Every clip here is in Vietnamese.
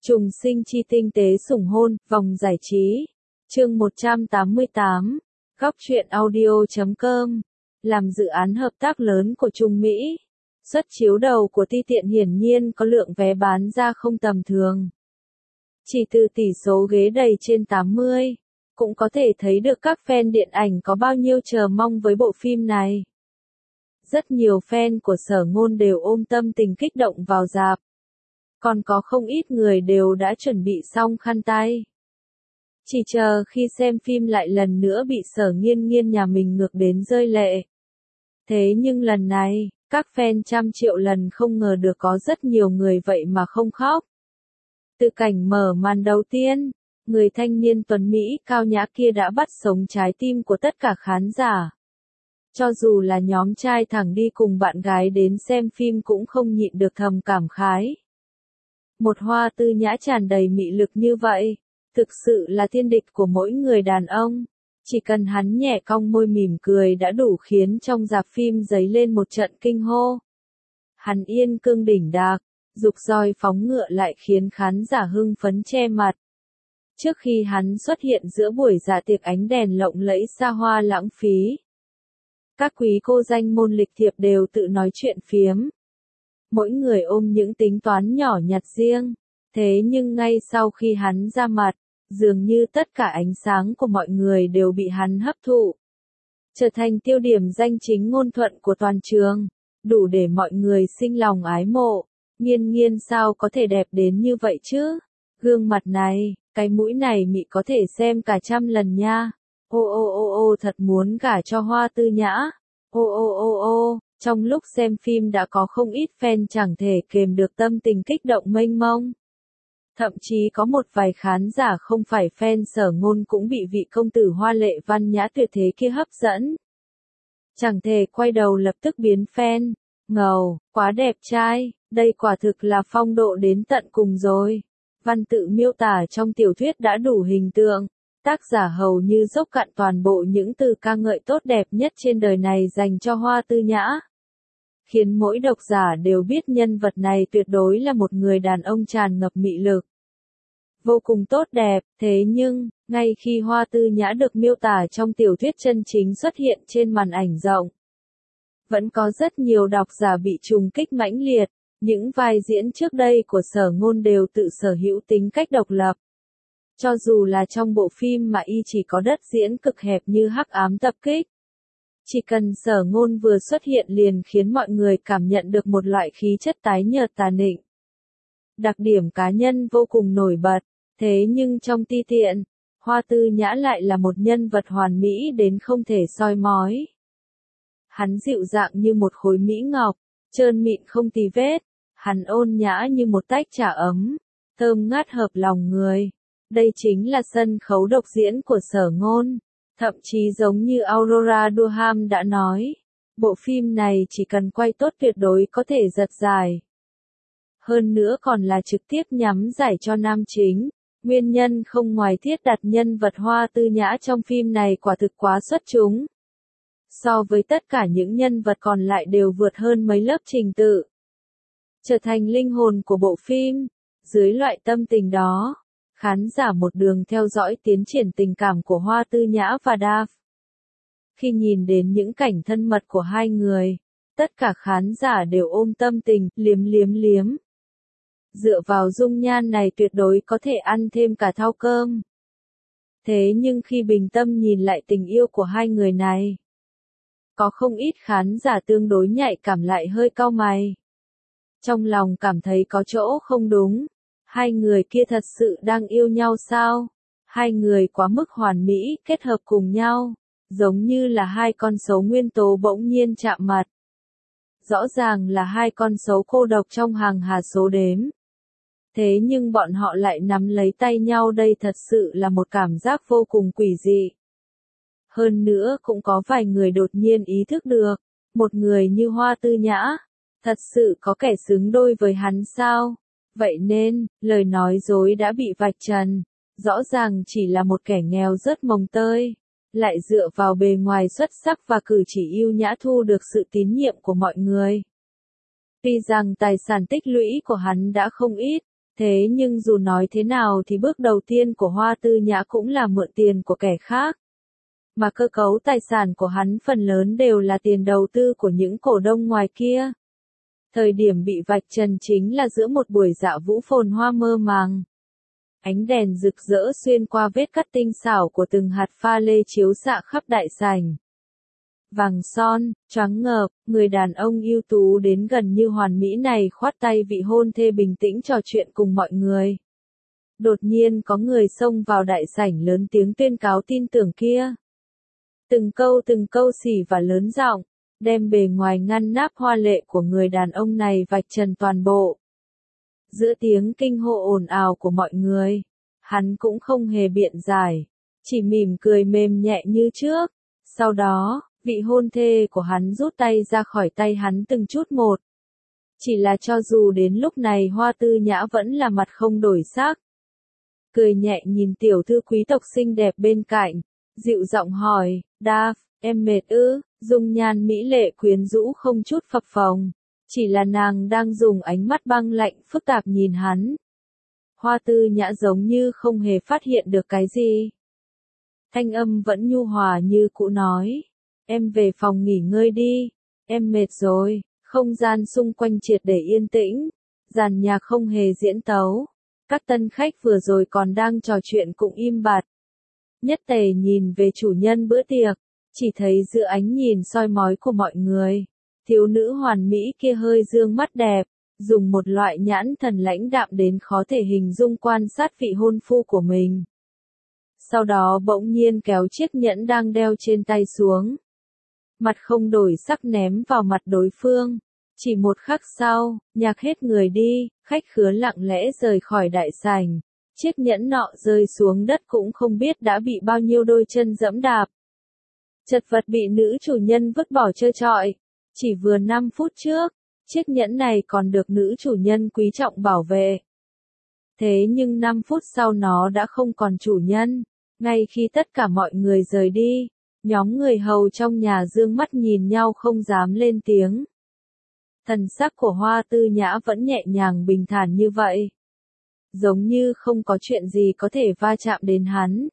Trùng sinh chi tinh tế sủng hôn, vòng giải trí. Chương 188. Góc truyện audio.com. Làm dự án hợp tác lớn của Trung Mỹ. Suất chiếu đầu của Ti Tiện hiển nhiên có lượng vé bán ra không tầm thường. Chỉ từ tỷ số ghế đầy trên 80, cũng có thể thấy được các fan điện ảnh có bao nhiêu chờ mong với bộ phim này. Rất nhiều fan của Sở Ngôn đều ôm tâm tình kích động vào rạp. Còn có không ít người đều đã chuẩn bị xong khăn tay. Chỉ chờ khi xem phim lại lần nữa bị Sở Nghiên Nghiên nhà mình ngược đến rơi lệ. Thế nhưng lần này, các fan trăm triệu lần không ngờ được có rất nhiều người vậy mà không khóc. Từ cảnh mở màn đầu tiên, người thanh niên tuấn Mỹ cao nhã kia đã bắt sống trái tim của tất cả khán giả. Cho dù là nhóm trai thẳng đi cùng bạn gái đến xem phim cũng không nhịn được thầm cảm khái. Một Hoa Tư Nhã tràn đầy mị lực như vậy, thực sự là thiên địch của mỗi người đàn ông. Chỉ cần hắn nhẹ cong môi mỉm cười đã đủ khiến trong rạp phim dấy lên một trận kinh hô. Hắn yên cương đỉnh đạc, dục roi phóng ngựa lại khiến khán giả hưng phấn che mặt. Trước khi hắn xuất hiện giữa buổi dạ tiệc ánh đèn lộng lẫy xa hoa lãng phí, các quý cô danh môn lịch thiệp đều tự nói chuyện phiếm. Mỗi người ôm những tính toán nhỏ nhặt riêng. Thế nhưng ngay sau khi hắn ra mặt, dường như tất cả ánh sáng của mọi người đều bị hắn hấp thụ. Trở thành tiêu điểm danh chính ngôn thuận của toàn trường, đủ để mọi người sinh lòng ái mộ. Nghiên Nghiên sao có thể đẹp đến như vậy chứ? Gương mặt này, cái mũi này mị có thể xem cả 100 lần nha. Ô thật muốn gả cho Hoa Tư Nhã. Ô. Trong lúc xem phim đã có không ít fan chẳng thể kềm được tâm tình kích động mênh mông. Thậm chí có một vài khán giả không phải fan Sở Ngôn cũng bị vị công tử hoa lệ văn nhã tuyệt thế kia hấp dẫn. Chẳng thể quay đầu lập tức biến fan. Ngầu, quá đẹp trai, đây quả thực là phong độ đến tận cùng rồi. Văn tự miêu tả trong tiểu thuyết đã đủ hình tượng. Tác giả hầu như dốc cạn toàn bộ những từ ca ngợi tốt đẹp nhất trên đời này dành cho Hoa Tư Nhã. Khiến mỗi độc giả đều biết nhân vật này tuyệt đối là một người đàn ông tràn ngập mị lực. Vô cùng tốt đẹp, thế nhưng, ngay khi Hoa Tư Nhã được miêu tả trong tiểu thuyết chân chính xuất hiện trên màn ảnh rộng, vẫn có rất nhiều độc giả bị trùng kích mãnh liệt. Những vai diễn trước đây của Sở Ngôn đều tự sở hữu tính cách độc lập. Cho dù là trong bộ phim mà y chỉ có đất diễn cực hẹp như Hắc Ám Tập Kích. Chỉ cần Sở Ngôn vừa xuất hiện liền khiến mọi người cảm nhận được một loại khí chất tái nhợt tà nịnh. Đặc điểm cá nhân vô cùng nổi bật, thế nhưng trong Ti Tiện, Hoa Tư Nhã lại là một nhân vật hoàn mỹ đến không thể soi mói. Hắn dịu dàng như một khối mỹ ngọc, trơn mịn không tì vết, hắn ôn nhã như một tách trà ấm, thơm ngát hợp lòng người. Đây chính là sân khấu độc diễn của Sở Ngôn. Thậm chí giống như Aurora Durham đã nói, bộ phim này chỉ cần quay tốt tuyệt đối có thể giật giải. Hơn nữa còn là trực tiếp nhắm giải cho nam chính. Nguyên nhân không ngoài thiết đặt nhân vật Hoa Tư Nhã trong phim này quả thực quá xuất chúng. So với tất cả những nhân vật còn lại đều vượt hơn mấy lớp trình tự. Trở thành linh hồn của bộ phim. Dưới loại tâm tình đó, khán giả một đường theo dõi tiến triển tình cảm của Hoa Tư Nhã và Dav. Khi nhìn đến những cảnh thân mật của hai người, tất cả khán giả đều ôm tâm tình, liếm. Dựa vào dung nhan này tuyệt đối có thể ăn thêm cả thau cơm. Thế nhưng khi bình tâm nhìn lại tình yêu của hai người này, có không ít khán giả tương đối nhạy cảm lại hơi cau mày. Trong lòng cảm thấy có chỗ không đúng. Hai người kia thật sự đang yêu nhau sao? Hai người quá mức hoàn mỹ kết hợp cùng nhau, giống như là hai con số nguyên tố bỗng nhiên chạm mặt. Rõ ràng là hai con số cô độc trong hàng hà số đếm. Thế nhưng bọn họ lại nắm lấy tay nhau, đây thật sự là một cảm giác vô cùng quỷ dị. Hơn nữa cũng có vài người đột nhiên ý thức được, một người như Hoa Tư Nhã, thật sự có kẻ xứng đôi với hắn sao? Vậy nên, lời nói dối đã bị vạch trần, rõ ràng chỉ là một kẻ nghèo rất mồng tơi, lại dựa vào bề ngoài xuất sắc và cử chỉ yêu nhã thu được sự tín nhiệm của mọi người. Tuy rằng tài sản tích lũy của hắn đã không ít, Thế nhưng dù nói thế nào thì bước đầu tiên của Hoa Tư Nhã cũng là mượn tiền của kẻ khác. Mà cơ cấu tài sản của hắn phần lớn đều là tiền đầu tư của những cổ đông ngoài kia. Thời điểm bị vạch trần chính là giữa một buổi dạ vũ phồn hoa mơ màng. Ánh đèn rực rỡ xuyên qua vết cắt tinh xảo của từng hạt pha lê chiếu xạ khắp đại sảnh. Vàng son, choáng ngợp, người đàn ông ưu tú đến gần như hoàn mỹ này khoát tay vị hôn thê bình tĩnh trò chuyện cùng mọi người. Đột nhiên có người xông vào đại sảnh lớn tiếng tuyên cáo tin tưởng kia. Từng câu xỉ và lớn giọng, đem bề ngoài ngăn nắp hoa lệ của người đàn ông này vạch trần toàn bộ. Giữa tiếng kinh hô ồn ào của mọi người, hắn cũng không hề biện giải, chỉ mỉm cười mềm nhẹ như trước. Sau đó, vị hôn thê của hắn rút tay ra khỏi tay hắn từng chút một. Chỉ là cho dù đến lúc này Hoa Tư Nhã vẫn là mặt không đổi sắc. Cười nhẹ nhìn tiểu thư quý tộc xinh đẹp bên cạnh, dịu giọng hỏi, Dav, em mệt ư? Dung nhan mỹ lệ quyến rũ không chút phập phồng. Chỉ là nàng đang dùng ánh mắt băng lạnh phức tạp nhìn hắn. Hoa Tư Nhã giống như không hề phát hiện được cái gì. Thanh âm vẫn nhu hòa như cũ nói. Em về phòng nghỉ ngơi đi. Em mệt rồi. Không gian xung quanh triệt để yên tĩnh. Dàn nhạc không hề diễn tấu. Các tân khách vừa rồi còn đang trò chuyện cũng im bặt. Nhất Tề nhìn về chủ nhân bữa tiệc. Chỉ thấy giữa ánh nhìn soi mói của mọi người. Thiếu nữ hoàn mỹ kia hơi dương mắt đẹp, dùng một loại nhãn thần lãnh đạm đến khó thể hình dung quan sát vị hôn phu của mình. Sau đó bỗng nhiên kéo chiếc nhẫn đang đeo trên tay xuống. Mặt không đổi sắc ném vào mặt đối phương. Chỉ một khắc sau, nhạc hết người đi, khách khứa lặng lẽ rời khỏi đại sảnh. Chiếc nhẫn nọ rơi xuống đất cũng không biết đã bị bao nhiêu đôi chân dẫm đạp. Chật vật bị nữ chủ nhân vứt bỏ trơ trọi. Chỉ vừa 5 phút trước, chiếc nhẫn này còn được nữ chủ nhân quý trọng bảo vệ. Thế nhưng 5 phút sau nó đã không còn chủ nhân. Ngay khi tất cả mọi người rời đi, nhóm người hầu trong nhà dương mắt nhìn nhau không dám lên tiếng. Thần sắc của Hoa Tư Nhã vẫn nhẹ nhàng bình thản như vậy. Giống như không có chuyện gì có thể va chạm đến hắn.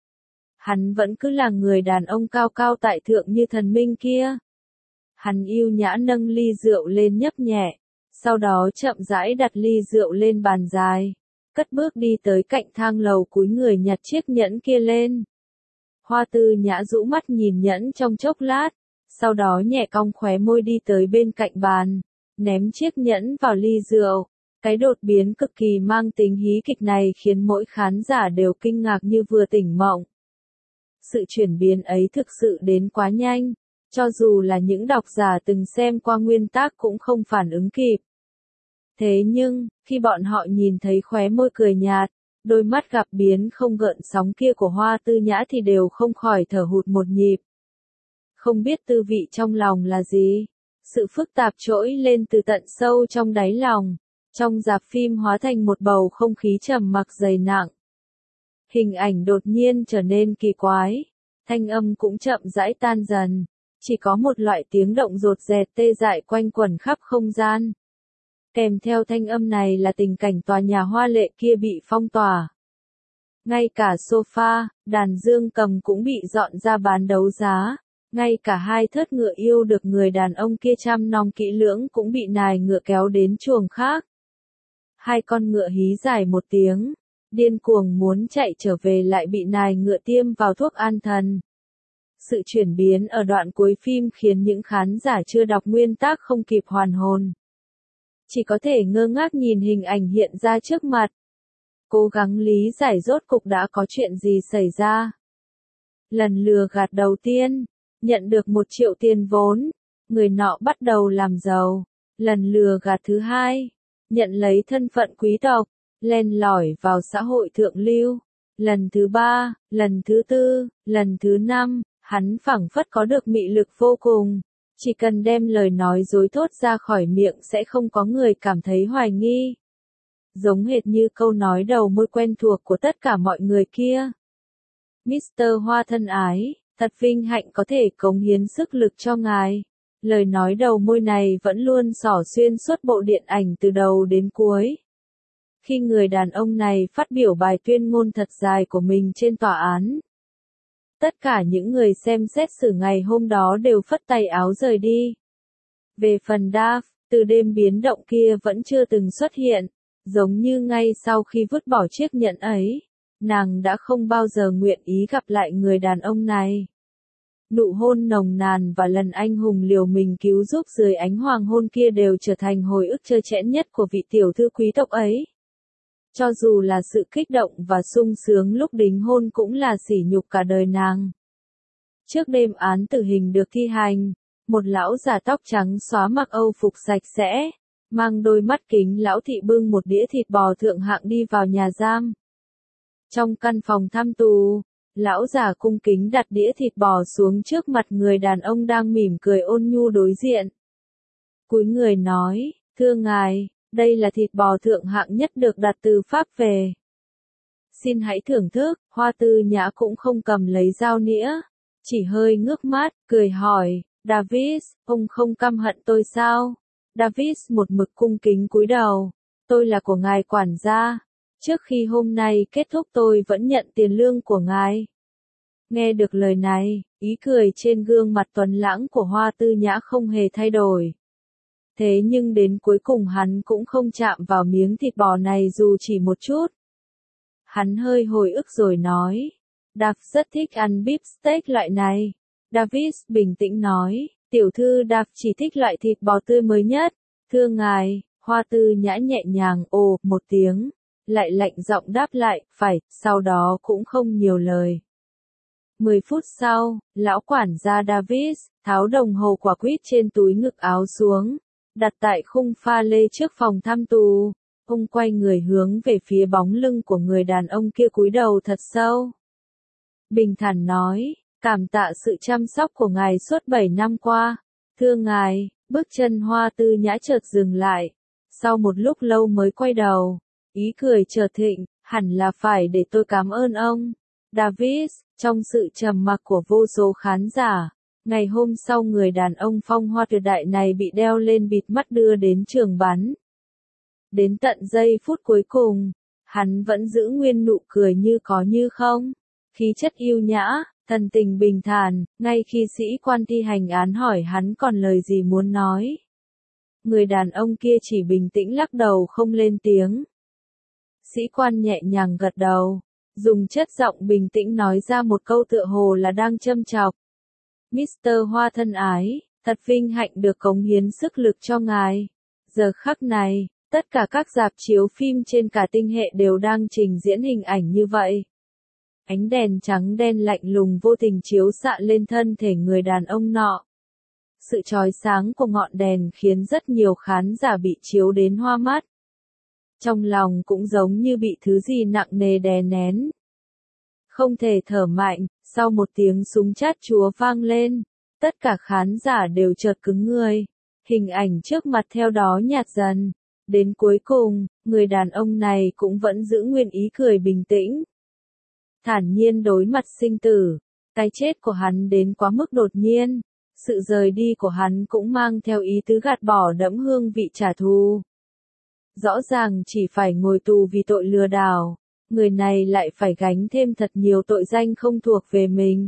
Hắn vẫn cứ là người đàn ông cao cao tại thượng như thần minh kia. Hắn yêu nhã nâng ly rượu lên nhấp nhẹ, sau đó chậm rãi đặt ly rượu lên bàn dài, cất bước đi tới cạnh thang lầu cúi người nhặt chiếc nhẫn kia lên. Hoa Tư Nhã rũ mắt nhìn nhẫn trong chốc lát, sau đó nhẹ cong khóe môi đi tới bên cạnh bàn, ném chiếc nhẫn vào ly rượu. Cái đột biến cực kỳ mang tính hí kịch này khiến mỗi khán giả đều kinh ngạc như vừa tỉnh mộng. Sự chuyển biến ấy thực sự đến quá nhanh. Cho dù là những độc giả từng xem qua nguyên tác cũng không phản ứng kịp. Thế nhưng, khi bọn họ nhìn thấy khóe môi cười nhạt, đôi mắt gặp biến không gợn sóng kia của Hoa Tư Nhã thì đều không khỏi thở hụt một nhịp. Không biết tư vị trong lòng là gì? Sự phức tạp trỗi lên từ tận sâu trong đáy lòng. Trong rạp phim hóa thành một bầu không khí trầm mặc dày nặng. Hình ảnh đột nhiên trở nên kỳ quái. Thanh âm cũng chậm rãi tan dần. Chỉ có một loại tiếng động rột rẹt tê dại quanh quẩn khắp không gian. Kèm theo thanh âm này là tình cảnh tòa nhà hoa lệ kia bị phong tỏa. Ngay cả sofa, đàn dương cầm cũng bị dọn ra bán đấu giá. Ngay cả hai thớt ngựa yêu được người đàn ông kia chăm nom kỹ lưỡng cũng bị nài ngựa kéo đến chuồng khác. Hai con ngựa hí dài một tiếng, điên cuồng muốn chạy trở về lại bị nài ngựa tiêm vào thuốc an thần. Sự chuyển biến ở đoạn cuối phim khiến những khán giả chưa đọc nguyên tác không kịp hoàn hồn. Chỉ có thể ngơ ngác nhìn hình ảnh hiện ra trước mặt. Cố gắng lý giải rốt cục đã có chuyện gì xảy ra. Lần lừa gạt đầu tiên, nhận được 1 triệu tiền vốn, người nọ bắt đầu làm giàu. Lần lừa gạt thứ hai, nhận lấy thân phận quý tộc, len lỏi vào xã hội thượng lưu. Lần thứ 3, lần thứ 4, lần thứ 5. Hắn phảng phất có được mị lực vô cùng, chỉ cần đem lời nói dối thốt ra khỏi miệng sẽ không có người cảm thấy hoài nghi. Giống hệt như câu nói đầu môi quen thuộc của tất cả mọi người kia. Mr. Hoa thân ái, thật vinh hạnh có thể cống hiến sức lực cho ngài. Lời nói đầu môi này vẫn luôn xỏ xuyên suốt bộ điện ảnh từ đầu đến cuối. Khi người đàn ông này phát biểu bài tuyên ngôn thật dài của mình trên tòa án, tất cả những người xem xét xử ngày hôm đó đều phất tay áo rời đi. Về phần Dav, từ đêm biến động kia vẫn chưa từng xuất hiện, giống như ngay sau khi vứt bỏ chiếc nhẫn ấy, nàng đã không bao giờ nguyện ý gặp lại người đàn ông này. Nụ hôn nồng nàn và lần anh hùng liều mình cứu giúp dưới ánh hoàng hôn kia đều trở thành hồi ức trơ trẽn nhất của vị tiểu thư quý tộc ấy. Cho dù là sự kích động và sung sướng lúc đính hôn cũng là sỉ nhục cả đời nàng. Trước đêm án tử hình được thi hành, một lão già tóc trắng xóa mặc âu phục sạch sẽ, mang đôi mắt kính lão thị bưng một đĩa thịt bò thượng hạng đi vào nhà giam. Trong căn phòng thăm tù, lão già cung kính đặt đĩa thịt bò xuống trước mặt người đàn ông đang mỉm cười ôn nhu đối diện. Cúi người nói, thưa ngài, đây là thịt bò thượng hạng nhất được đặt từ Pháp về. Xin hãy thưởng thức. Hoa Tư Nhã cũng không cầm lấy dao nĩa, chỉ hơi ngước mắt, cười hỏi, Davis, ông không căm hận tôi sao? Davis một mực cung kính cúi đầu, tôi là của ngài quản gia, trước khi hôm nay kết thúc tôi vẫn nhận tiền lương của ngài. Nghe được lời này, ý cười trên gương mặt tuấn lãng của Hoa Tư Nhã không hề thay đổi. Thế nhưng đến cuối cùng hắn cũng không chạm vào miếng thịt bò này dù chỉ một chút. Hắn hơi hồi ức rồi nói, Dav rất thích ăn beef steak loại này. Davis bình tĩnh nói, tiểu thư Dav chỉ thích loại thịt bò tươi mới nhất. Thưa ngài, Hoa Tư Nhã nhẹ nhàng ồ một tiếng, lại lạnh giọng đáp lại, phải, sau đó cũng không nhiều lời. 10 phút sau, lão quản gia Davis tháo đồng hồ quả quýt trên túi ngực áo xuống, đặt tại khung pha lê trước phòng thăm tù. Ông quay người hướng về phía bóng lưng của người đàn ông kia cúi đầu thật sâu. Bình thản nói, cảm tạ sự chăm sóc của ngài suốt 7 năm qua. Thưa ngài, bước chân Hoa Tư Nhã chợt dừng lại. Sau một lúc lâu mới quay đầu, ý cười chợt thịnh, hẳn là phải để tôi cảm ơn ông. Davis, trong sự trầm mặc của vô số khán giả, ngày hôm sau người đàn ông phong hoa tuyệt đại này bị đeo lên bịt mắt đưa đến trường bắn. Đến tận giây phút cuối cùng, hắn vẫn giữ nguyên nụ cười như có như không, khí chất yêu nhã, thần tình bình thản, ngay khi sĩ quan thi hành án hỏi hắn còn lời gì muốn nói. Người đàn ông kia chỉ bình tĩnh lắc đầu không lên tiếng. Sĩ quan nhẹ nhàng gật đầu, dùng chất giọng bình tĩnh nói ra một câu tựa hồ là đang châm chọc. Mr. Hoa thân ái, thật vinh hạnh được cống hiến sức lực cho ngài. Giờ khắc này, tất cả các rạp chiếu phim trên cả tinh hệ đều đang trình diễn hình ảnh như vậy. Ánh đèn trắng đen lạnh lùng vô tình chiếu xạ lên thân thể người đàn ông nọ. Sự chói sáng của ngọn đèn khiến rất nhiều khán giả bị chiếu đến hoa mắt. Trong lòng cũng giống như bị thứ gì nặng nề đè nén. Không thể thở mạnh, sau một tiếng súng chát chúa vang lên, tất cả khán giả đều chợt cứng người. Hình ảnh trước mặt theo đó nhạt dần. Đến cuối cùng, người đàn ông này cũng vẫn giữ nguyên ý cười bình tĩnh. Thản nhiên đối mặt sinh tử, cái chết của hắn đến quá mức đột nhiên, sự rời đi của hắn cũng mang theo ý tứ gạt bỏ đẫm hương vị trả thù. Rõ ràng chỉ phải ngồi tù vì tội lừa đảo, người này lại phải gánh thêm thật nhiều tội danh không thuộc về mình.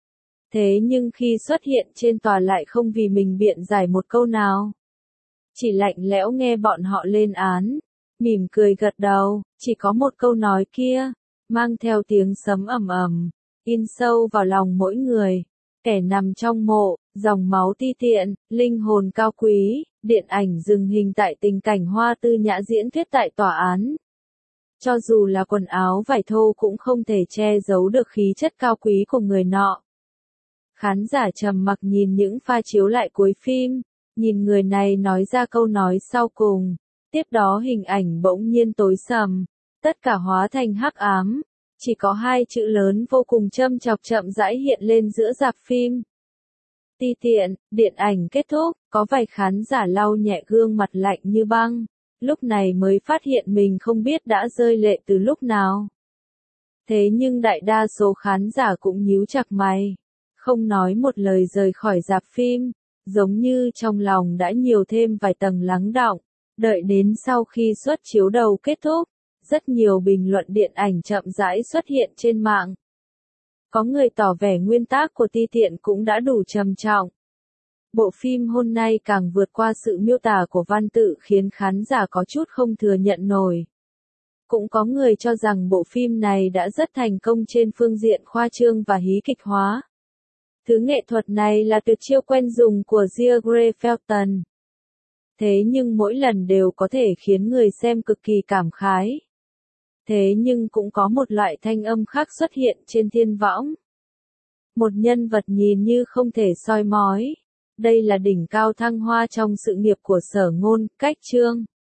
Thế nhưng khi xuất hiện trên tòa lại không vì mình biện giải một câu nào. Chỉ lạnh lẽo nghe bọn họ lên án, mỉm cười gật đầu, chỉ có một câu nói kia, mang theo tiếng sấm ầm ầm, in sâu vào lòng mỗi người. Kẻ nằm trong mộ, dòng máu ti tiện, linh hồn cao quý, điện ảnh dừng hình tại tình cảnh Hoa Tư Nhã diễn thuyết tại tòa án. Cho dù là quần áo vải thô cũng không thể che giấu được khí chất cao quý của người nọ. Khán giả trầm mặc nhìn những pha chiếu lại cuối phim, nhìn người này nói ra câu nói sau cùng, tiếp đó hình ảnh bỗng nhiên tối sầm, tất cả hóa thành hắc ám, chỉ có hai chữ lớn vô cùng châm chọc chậm rãi hiện lên giữa rạp phim. Ti tiện, điện ảnh kết thúc, có vài khán giả lau nhẹ gương mặt lạnh như băng, lúc này mới phát hiện mình không biết đã rơi lệ từ lúc nào. Thế nhưng đại đa số khán giả cũng nhíu chặt mày, không nói một lời rời khỏi rạp phim, giống như trong lòng đã nhiều thêm vài tầng lắng đọng, đợi đến sau khi suất chiếu đầu kết thúc, rất nhiều bình luận điện ảnh chậm rãi xuất hiện trên mạng. Có người tỏ vẻ nguyên tác của Ti Tiện cũng đã đủ trầm trọng. Bộ phim hôm nay càng vượt qua sự miêu tả của văn tự khiến khán giả có chút không thừa nhận nổi. Cũng có người cho rằng bộ phim này đã rất thành công trên phương diện khoa trương và hí kịch hóa. Thứ nghệ thuật này là tuyệt chiêu quen dùng của Gia Felton. Thế nhưng mỗi lần đều có thể khiến người xem cực kỳ cảm khái. Thế nhưng cũng có một loại thanh âm khác xuất hiện trên thiên võng. Một nhân vật nhìn như không thể soi mói. Đây là đỉnh cao thăng hoa trong sự nghiệp của Sở Ngôn, Cách Chương.